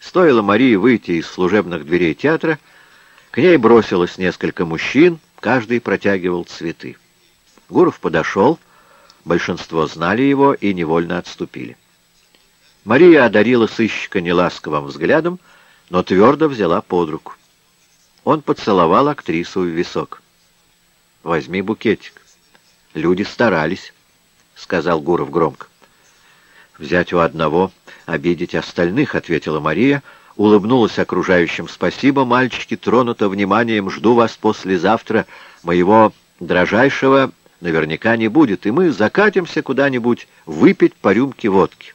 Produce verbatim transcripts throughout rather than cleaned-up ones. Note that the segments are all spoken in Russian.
Стоило Марии выйти из служебных дверей театра, к ней бросилось несколько мужчин, каждый протягивал цветы. Гуров подошел, большинство знали его и невольно отступили. Мария одарила сыщика неласковым взглядом, но твердо взяла под руку. Он поцеловал актрису в висок. «Возьми букетик. Люди старались», — сказал Гуров громко. «Взять у одного, обидеть остальных», — ответила Мария, улыбнулась окружающим. «Спасибо, мальчики, тронуто вниманием, жду вас послезавтра. Моего дрожайшего наверняка не будет, и мы закатимся куда-нибудь выпить по рюмке водки».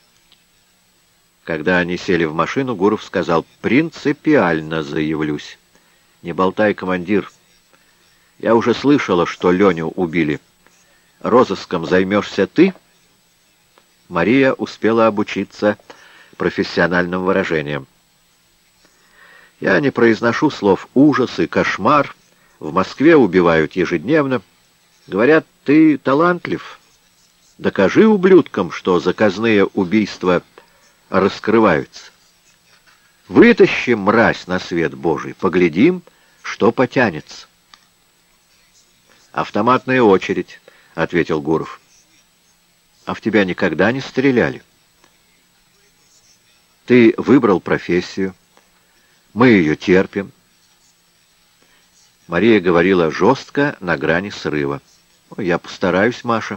Когда они сели в машину, Гуров сказал: «Принципиально заявлюсь. Не болтай, командир. Я уже слышала, что Леню убили. Розыском займешься ты?» Мария успела обучиться профессиональным выражениям. «Я не произношу слов ужас и кошмар. В Москве убивают ежедневно. Говорят, ты талантлив. Докажи ублюдкам, что заказные убийства раскрываются. Вытащим мразь на свет Божий, поглядим, что потянется». «Автоматная очередь», — ответил Гуров. «А в тебя никогда не стреляли? Ты выбрал профессию. Мы ее терпим». Мария говорила жестко, на грани срыва. «Я постараюсь, Маша».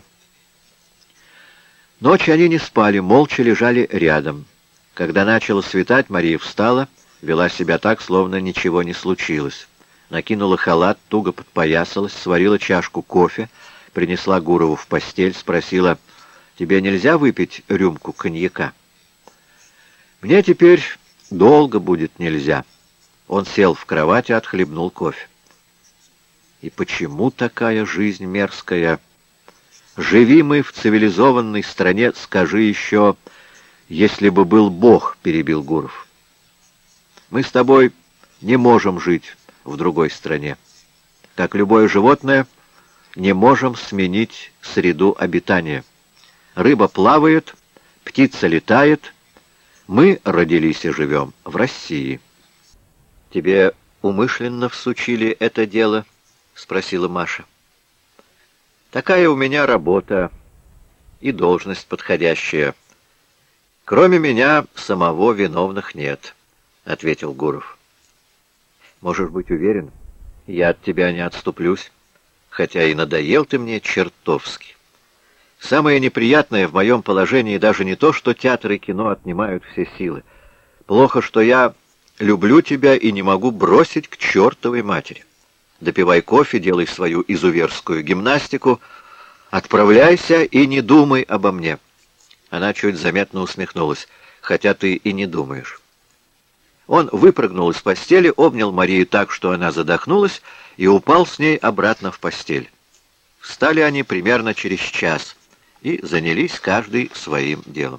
Ночью они не спали, молча лежали рядом. Когда начало светать, Мария встала, вела себя так, словно ничего не случилось. Накинула халат, туго подпоясалась, сварила чашку кофе, принесла Гурову в постель, спросила: «Тебе нельзя выпить рюмку коньяка?» «Мне теперь долго будет нельзя». Он сел в кровати, отхлебнул кофе. «И почему такая жизнь мерзкая? Живи мы в цивилизованной стране, скажи еще, если бы был Бог», — перебил Гуров. «Мы с тобой не можем жить в другой стране. Как любое животное, не можем сменить среду обитания. Рыба плавает, птица летает. Мы родились и живем в России». «Тебе умышленно всучили это дело?» — спросила Маша. «Такая у меня работа и должность подходящая. Кроме меня самого виновных нет», — ответил Гуров. «Можешь быть уверен, я от тебя не отступлюсь, хотя и надоел ты мне чертовски. Самое неприятное в моем положении даже не то, что театр и кино отнимают все силы. Плохо, что я люблю тебя и не могу бросить к чертовой матери. Допивай кофе, делай свою изуверскую гимнастику, отправляйся и не думай обо мне». Она чуть заметно усмехнулась. «Хотя ты и не думаешь». Он выпрыгнул из постели, обнял Марию так, что она задохнулась, и упал с ней обратно в постель. Встали они примерно через час и занялись каждый своим делом.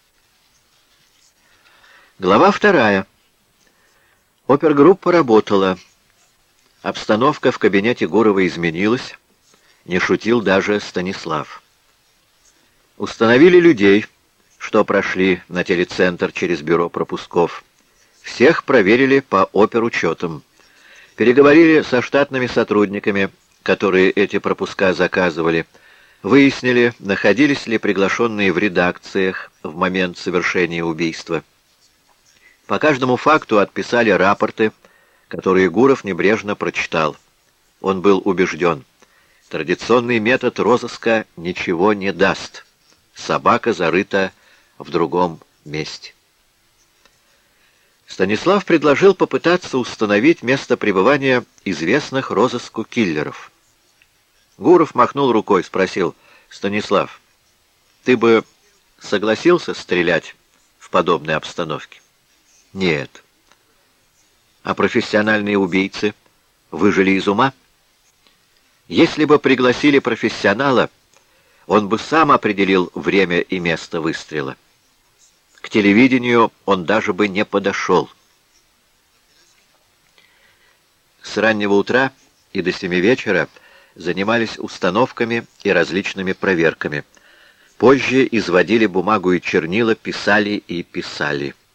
Глава вторая. Опергруппа работала. Обстановка в кабинете Гурова изменилась. Не шутил даже Станислав. Установили людей, что прошли на телецентр через бюро пропусков. Всех проверили по оперучетам. Переговорили со штатными сотрудниками, которые эти пропуска заказывали. Выяснили, находились ли приглашенные в редакциях в момент совершения убийства. По каждому факту отписали рапорты, которые Гуров небрежно прочитал. Он был убежден: традиционный метод розыска ничего не даст. Собака зарыта в другом месте. Станислав предложил попытаться установить место пребывания известных розыску киллеров. Гуров махнул рукой, спросил: «Станислав, ты бы согласился стрелять в подобной обстановке?» «Нет». «А профессиональные убийцы выжили из ума?» «Если бы пригласили профессионала, он бы сам определил время и место выстрела. К телевидению он даже бы не подошел». С раннего утра и до семи вечера занимались установками и различными проверками. Позже изводили бумагу и чернила, писали и писали.